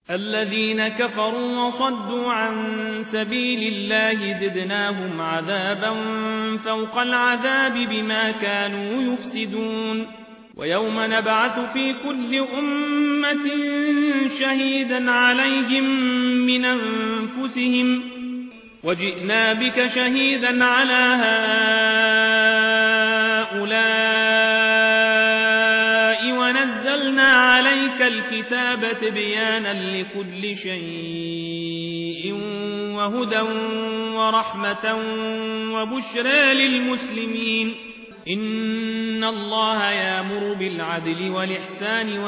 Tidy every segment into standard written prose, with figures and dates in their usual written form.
الذين كفروا وصدوا عن سبيل الله زدناهم عذابا فوق العذاب بما كانوا يفسدون ويوم نبعث في كل أمة شهيدا عليهم من أنفسهم وجئنا بك شهيدا على هؤلاء ونزلنا عليك الكتاب تبيانا لكل شيء وهدى ورحمة وبشرى للمسلمين إن الله يأمر بالعدل والإحسان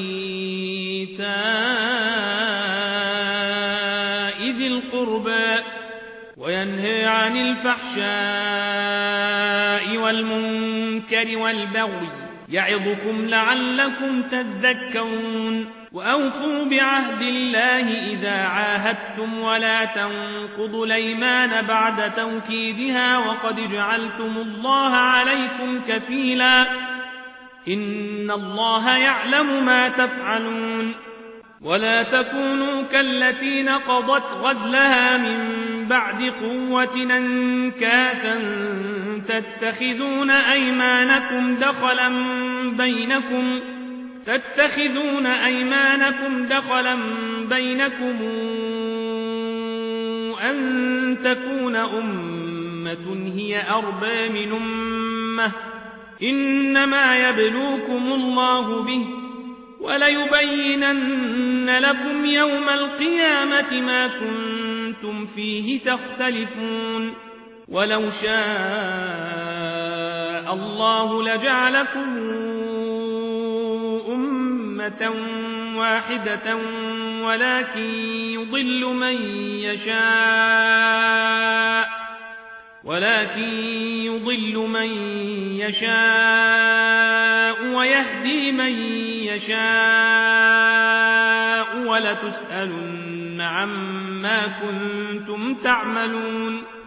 وإيتاء ذي القربى وينهى عن الفحشاء والمنكر والبغي يعظكم لعلكم تذكرون وأوفوا بعهد الله إذا عاهدتم ولا تنقضوا الأيمان بعد توكيدها وقد جعلتم الله عليكم كفيلا إن الله يعلم ما تفعلون ولا تكونوا كالتي نقضت غزلها من بعد قوة أنكاثا تتخذون أيمانكم دخلا بينكم أن تكون أمة هي أربى من أمة إنما يبلوكم الله به وليبينن لكم يوم القيامة ما كنتم فيه تختلفون ولو شاء الله لجعلكم أمة واحدة ولكن يضل من يشاء ويهدي من يشاء ولتسألن عما كنتم تعملون